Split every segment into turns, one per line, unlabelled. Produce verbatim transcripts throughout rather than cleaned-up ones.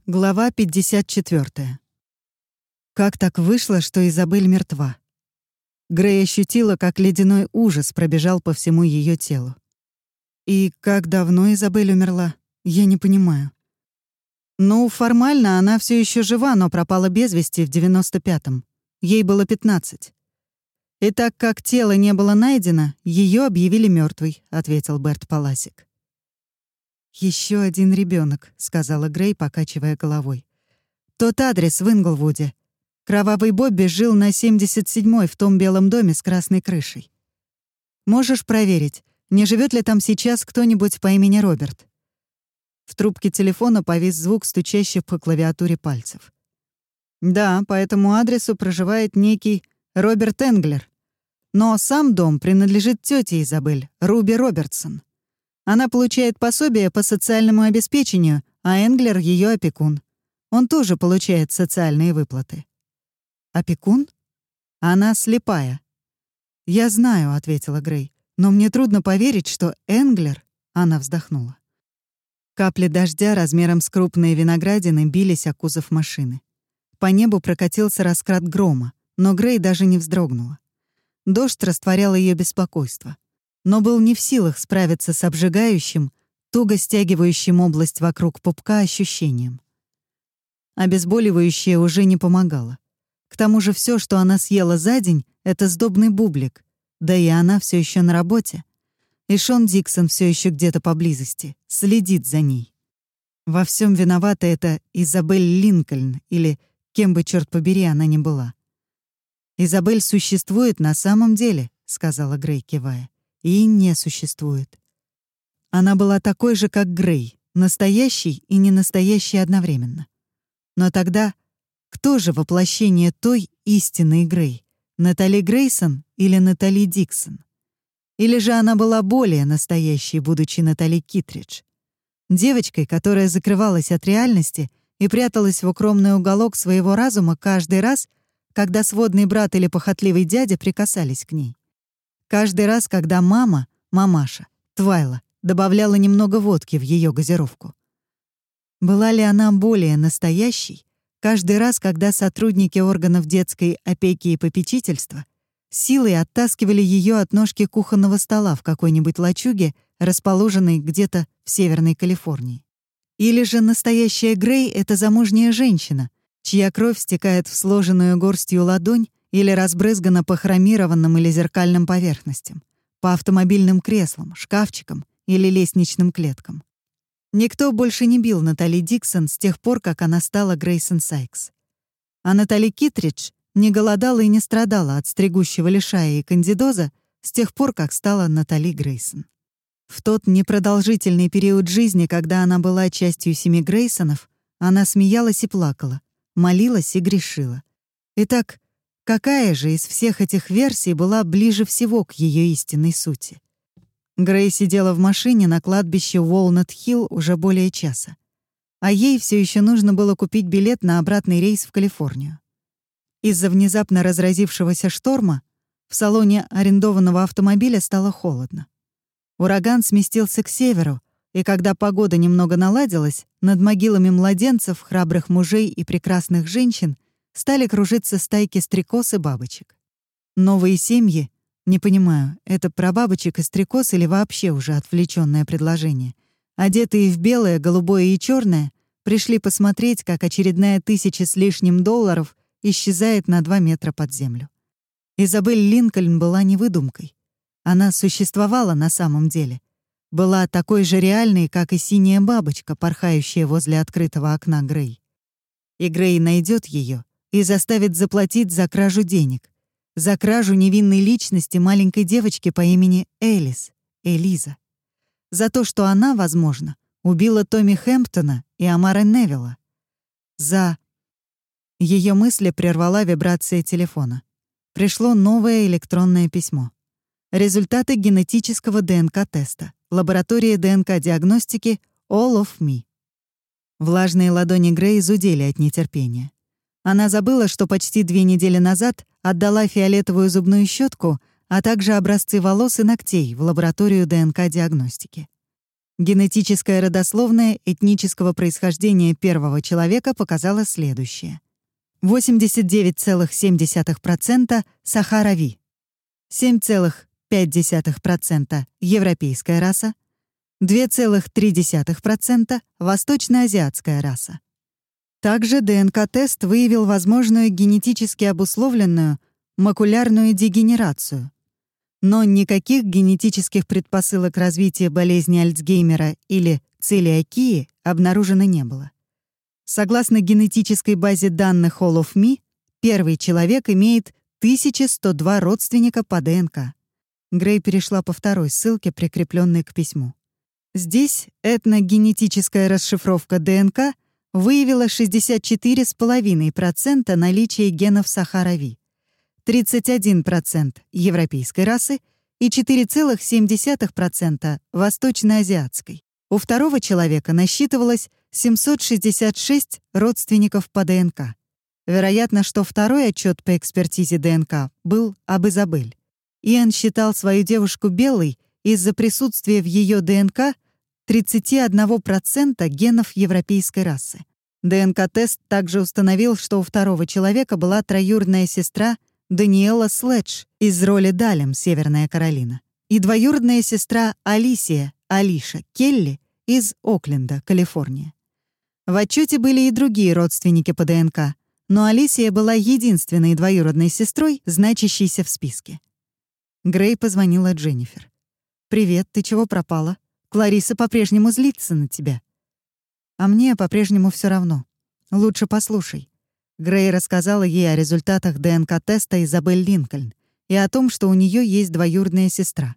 Глава пятьдесят четвёртая. Как так вышло, что Изабель мертва? Грей ощутила, как ледяной ужас пробежал по всему ее телу. И как давно Изабель умерла? Я не понимаю. Ну, формально она все еще жива, но пропала без вести в девяносто пятом. Ей было пятнадцать. И так как тело не было найдено, ее объявили мертвой, ответил Берт Паласик. Еще один ребенок, сказала Грей, покачивая головой. Тот адрес в Инглвуде. Кровавый Бобби жил на семьдесят седьмой в том белом доме с красной крышей. Можешь проверить, не живет ли там сейчас кто-нибудь по имени Роберт? В трубке телефона повис звук, стучащий по клавиатуре пальцев. Да, по этому адресу проживает некий Роберт Энглер. Но сам дом принадлежит тете Изабель, Руби Робертсон. Она получает пособие по социальному обеспечению, а Энглер — ее опекун. Он тоже получает социальные выплаты. Опекун? Она слепая. «Я знаю», — ответила Грей, «но мне трудно поверить, что Энглер...» Она вздохнула. Капли дождя размером с крупные виноградины бились о кузов машины. По небу прокатился раскат грома, но Грей даже не вздрогнула. Дождь растворял ее беспокойство, но был не в силах справиться с обжигающим, туго стягивающим область вокруг пупка ощущением. Обезболивающее уже не помогало. К тому же все, что она съела за день, — это сдобный бублик, да и она все еще на работе. И Шон Диксон все еще где-то поблизости, следит за ней. Во всем виновата эта Изабель Линкольн, или кем бы, черт побери, она ни была. «Изабель существует на самом деле», — сказала Грей, кивая, — «и не существует». Она была такой же, как Грей, настоящей и ненастоящей одновременно. Но тогда кто же воплощение той истинной Грей? Натали Грейсон или Натали Диксон? Или же она была более настоящей, будучи Натали Китридж? Девочкой, которая закрывалась от реальности и пряталась в укромный уголок своего разума каждый раз, когда сводный брат или похотливый дядя прикасались к ней. Каждый раз, когда мама, мамаша, Твайла, добавляла немного водки в ее газировку. Была ли она более настоящей каждый раз, когда сотрудники органов детской опеки и попечительства силой оттаскивали ее от ножки кухонного стола в какой-нибудь лачуге, расположенной где-то в Северной Калифорнии? Или же настоящая Грей — это замужняя женщина, чья кровь стекает в сложенную горстью ладонь или разбрызгана по хромированным или зеркальным поверхностям, по автомобильным креслам, шкафчикам или лестничным клеткам? Никто больше не бил Натали Диксон с тех пор, как она стала Грейсон Сайкс. А Натали Китридж не голодала и не страдала от стригущего лишая и кандидоза с тех пор, как стала Натали Грейсон. В тот непродолжительный период жизни, когда она была частью семьи Грейсонов, она смеялась и плакала, молилась и грешила. Итак, какая же из всех этих версий была ближе всего к ее истинной сути? Грей сидела в машине на кладбище Уолнат-Хилл уже более часа, а ей все еще нужно было купить билет на обратный рейс в Калифорнию. Из-за внезапно разразившегося шторма в салоне арендованного автомобиля стало холодно. Ураган сместился к северу, и когда погода немного наладилась, над могилами младенцев, храбрых мужей и прекрасных женщин стали кружиться стайки стрекоз и бабочек. Новые семьи, не понимаю, это про бабочек и стрекоз или вообще уже отвлечённое предложение, одетые в белое, голубое и чёрное, пришли посмотреть, как очередная тысяча с лишним долларов исчезает на два метра под землю. Изабель Линкольн была не выдумкой. Она существовала на самом деле. Была такой же реальной, как и синяя бабочка, порхающая возле открытого окна Грей. И Грей найдет ее и заставит заплатить за кражу денег, за кражу невинной личности маленькой девочки по имени Элис, Элиза. За то, что она, возможно, убила Томми Хэмптона и Амара Невилла. За... Ее мысли прервала вибрация телефона. Пришло новое электронное письмо. Результаты генетического ДНК-теста. Лаборатория ДНК-диагностики All of Me. Влажные ладони Грей зудели от нетерпения. Она забыла, что почти две недели назад отдала фиолетовую зубную щетку, а также образцы волос и ногтей в лабораторию ДНК-диагностики. Генетическая родословная этнического происхождения первого человека показала следующее. восемьдесят девять целых семь десятых процента сахарави, семь целых пять десятых процента европейская раса, два целых три десятых процента восточноазиатская раса. Также ДНК-тест выявил возможную генетически обусловленную макулярную дегенерацию, но никаких генетических предпосылок развития болезни Альцгеймера или целиакии обнаружено не было. Согласно генетической базе данных All of Me, первый человек имеет тысяча сто два родственника по ДНК. Грей перешла по второй ссылке, прикрепленной к письму. Здесь этногенетическая расшифровка ДНК выявила шестьдесят четыре целых пять десятых процента наличия генов сахарави, тридцать один процент европейской расы и четыре целых семь десятых процента восточноазиатской. У второго человека насчитывалось семьсот шестьдесят шесть родственников по ДНК. Вероятно, что второй отчет по экспертизе ДНК был об Изабель. Иэн считал свою девушку белой из-за присутствия в ее ДНК тридцать один процент генов европейской расы. ДНК-тест также установил, что у второго человека была троюродная сестра Даниэла Следж из роли Далем, Северная Каролина, и двоюродная сестра Алисия, Алиша Келли из Окленда, Калифорния. В отчете были и другие родственники по ДНК, но Алисия была единственной двоюродной сестрой, значащейся в списке. Грей позвонила Дженнифер. «Привет, ты чего пропала? Клариса по-прежнему злится на тебя». «А мне по-прежнему все равно. Лучше послушай». Грей рассказала ей о результатах ДНК-теста Изабель Линкольн и о том, что у нее есть двоюродная сестра.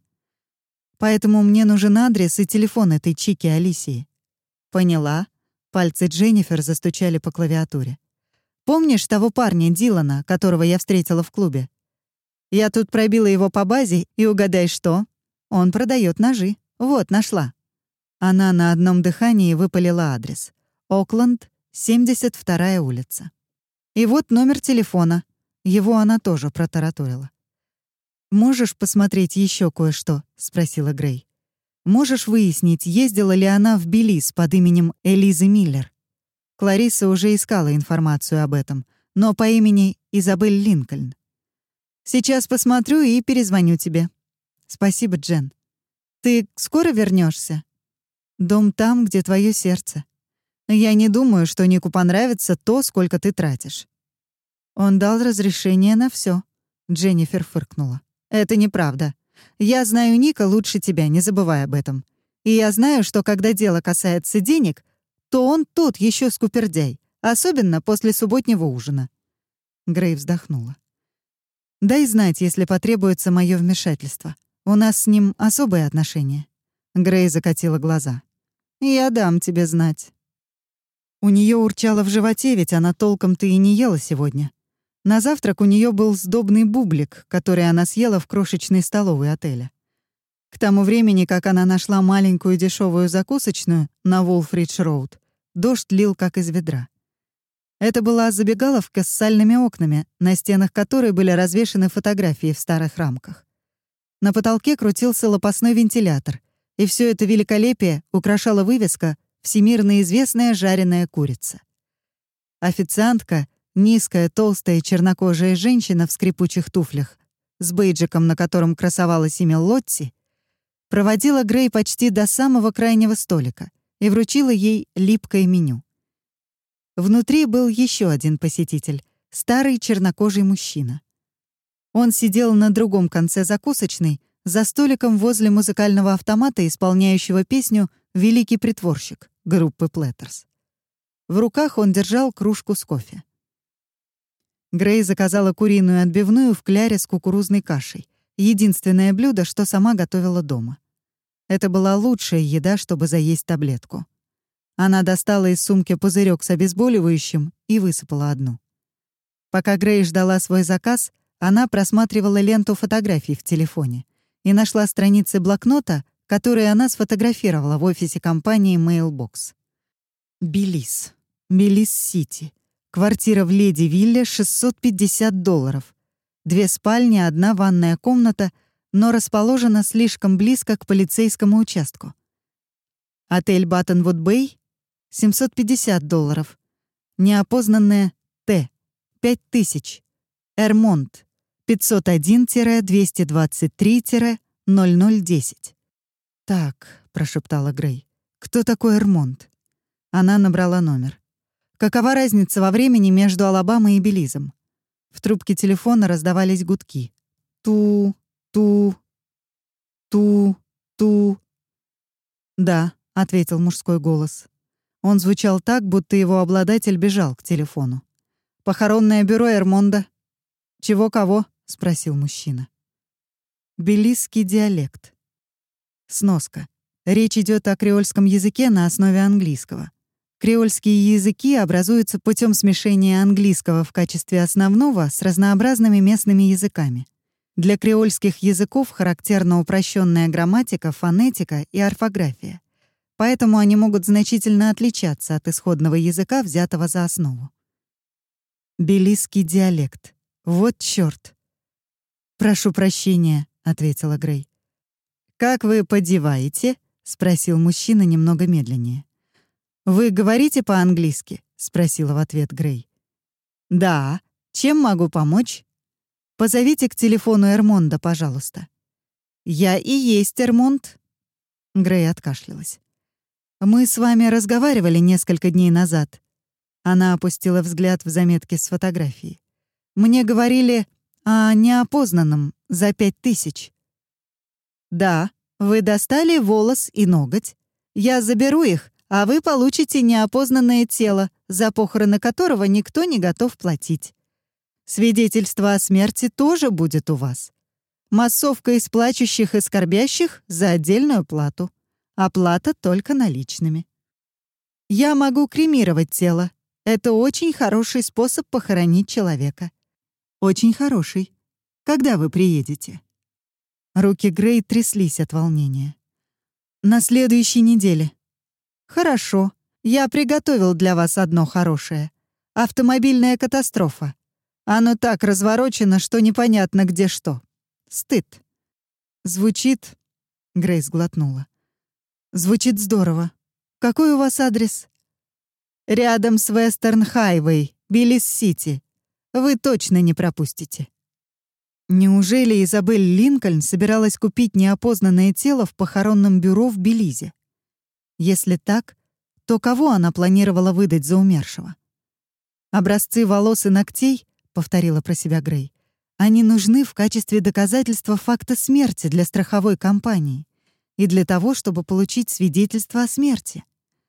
«Поэтому мне нужен адрес и телефон этой чики Алисии». «Поняла». Пальцы Дженнифер застучали по клавиатуре. «Помнишь того парня Дилана, которого я встретила в клубе? Я тут пробила его по базе, и угадай что? Он продает ножи. Вот, нашла». Она на одном дыхании выпалила адрес. Окленд, семьдесят вторая улица. И вот номер телефона. Его она тоже протараторила. «Можешь посмотреть еще кое-что?» — спросила Грей. «Можешь выяснить, ездила ли она в Белиз под именем Элизы Миллер?» Клариса уже искала информацию об этом, но по имени Изабель Линкольн. «Сейчас посмотрю и перезвоню тебе». «Спасибо, Джен. Ты скоро вернешься? Дом там, где твое сердце. Я не думаю, что Нику понравится то, сколько ты тратишь». «Он дал разрешение на все. Дженнифер фыркнула. «Это неправда. Я знаю Ника лучше тебя, не забывай об этом. И я знаю, что когда дело касается денег, то он тот еще скупердяй, особенно после субботнего ужина». Грей вздохнула. «Дай знать, если потребуется мое вмешательство. У нас с ним особые отношения». Грей закатила глаза. «Я дам тебе знать». У нее урчало в животе, ведь она толком-то и не ела сегодня. На завтрак у нее был сдобный бублик, который она съела в крошечной столовой отеля. К тому времени, как она нашла маленькую дешевую закусочную на Вулфридж-роуд, дождь лил как из ведра. Это была забегаловка с сальными окнами, на стенах которой были развешаны фотографии в старых рамках. На потолке крутился лопастной вентилятор, и все это великолепие украшала вывеска «Всемирно известная жареная курица». Официантка, низкая, толстая, чернокожая женщина в скрипучих туфлях, с бейджиком, на котором красовалось имя Лотти, проводила Грей почти до самого крайнего столика и вручила ей липкое меню. Внутри был еще один посетитель, старый чернокожий мужчина. Он сидел на другом конце закусочной, за столиком возле музыкального автомата, исполняющего песню «Великий притворщик» группы Плеттерс. В руках он держал кружку с кофе. Грей заказала куриную отбивную в кляре с кукурузной кашей, единственное блюдо, что сама готовила дома. Это была лучшая еда, чтобы заесть таблетку. Она достала из сумки пузырек с обезболивающим и высыпала одну. Пока Грей ждала свой заказ, она просматривала ленту фотографий в телефоне и нашла страницы блокнота, которые она сфотографировала в офисе компании Mailbox. Белиз. Белиз-Сити. Квартира в Леди-Вилле, шестьсот пятьдесят долларов. Две спальни, одна ванная комната, но расположена слишком близко к полицейскому участку. Отель Баттонвуд-Бэй — семьсот пятьдесят долларов. Неопознанное Т — пять тысяч. Эрмонт — пятьсот один двести двадцать три ноль ноль десять. «Так», — прошептала Грей, — «кто такой Эрмонт?» Она набрала номер. Какова разница во времени между Алабамой и Белизом? В трубке телефона раздавались гудки. Ту, ту, ту, ту. «Да», — ответил мужской голос. Он звучал так, будто его обладатель бежал к телефону. «Похоронное бюро Эрмонда». «Чего кого?» — спросил мужчина. Белизский диалект. Сноска. Речь идет о креольском языке на основе английского. Креольские языки образуются путем смешения английского в качестве основного с разнообразными местными языками. Для креольских языков характерна упрощенная грамматика, фонетика и орфография. Поэтому они могут значительно отличаться от исходного языка, взятого за основу. Белизский диалект. Вот чёрт. «Прошу прощения», — ответила Грей. «Как вы подеваете?» — спросил мужчина немного медленнее. «Вы говорите по-английски?» — спросила в ответ Грей. «Да. Чем могу помочь?» «Позовите к телефону Эрмонда, пожалуйста». «Я и есть Эрмонд». Грей откашлялась. «Мы с вами разговаривали несколько дней назад». Она опустила взгляд в заметки с фотографией. «Мне говорили о неопознанном за пять тысяч». «Да, вы достали волос и ноготь. Я заберу их, а вы получите неопознанное тело, за похороны которого никто не готов платить. Свидетельство о смерти тоже будет у вас. Массовка из плачущих и скорбящих за отдельную плату. Оплата только наличными. Я могу кремировать тело. Это очень хороший способ похоронить человека». «Очень хороший. Когда вы приедете?» Руки Грей тряслись от волнения. «На следующей неделе». «Хорошо. Я приготовил для вас одно хорошее. Автомобильная катастрофа. Оно так разворочено, что непонятно где что. Стыд». «Звучит...» — Грейс глотнула. «Звучит здорово. Какой у вас адрес?» «Рядом с Вестерн-Хайвей, Белиз-Сити. Вы точно не пропустите». Неужели Изабель Линкольн собиралась купить неопознанное тело в похоронном бюро в Белизе? Если так, то кого она планировала выдать за умершего? «Образцы волос и ногтей», — повторила про себя Грей, «они нужны в качестве доказательства факта смерти для страховой компании и для того, чтобы получить свидетельство о смерти».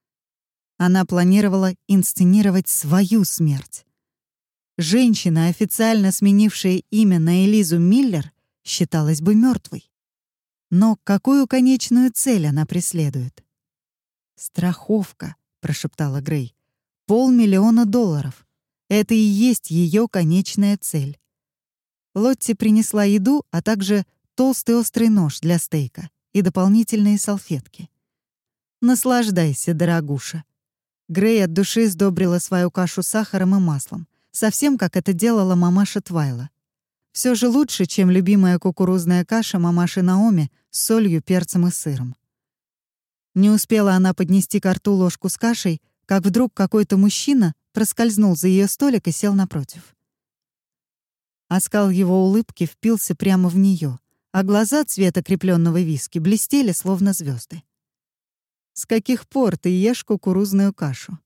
Она планировала инсценировать свою смерть. Женщина, официально сменившая имя на Элизу Миллер, считалась бы мертвой. Но какую конечную цель она преследует? «Страховка», — прошептала Грей. «Полмиллиона долларов. Это и есть ее конечная цель». Лотти принесла еду, а также толстый острый нож для стейка и дополнительные салфетки. «Наслаждайся, дорогуша». Грей от души сдобрила свою кашу сахаром и маслом, совсем как это делала мамаша Твайла. Все же лучше, чем любимая кукурузная каша мамаши Наоми с солью, перцем и сыром. Не успела она поднести ко рту ложку с кашей, как вдруг какой-то мужчина проскользнул за ее столик и сел напротив. Оскал его улыбки впился прямо в нее, а глаза цвета крепленного виски блестели, словно звезды. «С каких пор ты ешь кукурузную кашу?»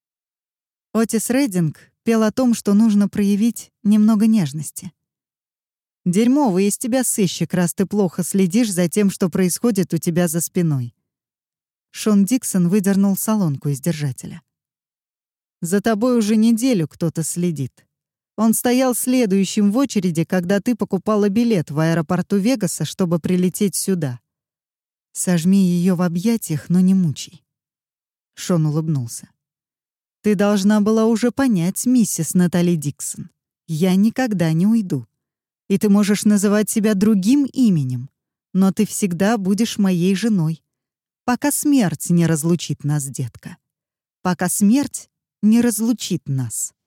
Отис Реддинг пел о том, что нужно проявить немного нежности. «Дерьмовый из тебя сыщик, раз ты плохо следишь за тем, что происходит у тебя за спиной». Шон Диксон выдернул солонку из держателя. «За тобой уже неделю кто-то следит. Он стоял следующим в очереди, когда ты покупала билет в аэропорту Вегаса, чтобы прилететь сюда. Сожми ее в объятиях, но не мучай». Шон улыбнулся. «Ты должна была уже понять, миссис Натали Диксон. Я никогда не уйду. И ты можешь называть себя другим именем, но ты всегда будешь моей женой. Пока смерть не разлучит нас, детка. Пока смерть не разлучит нас».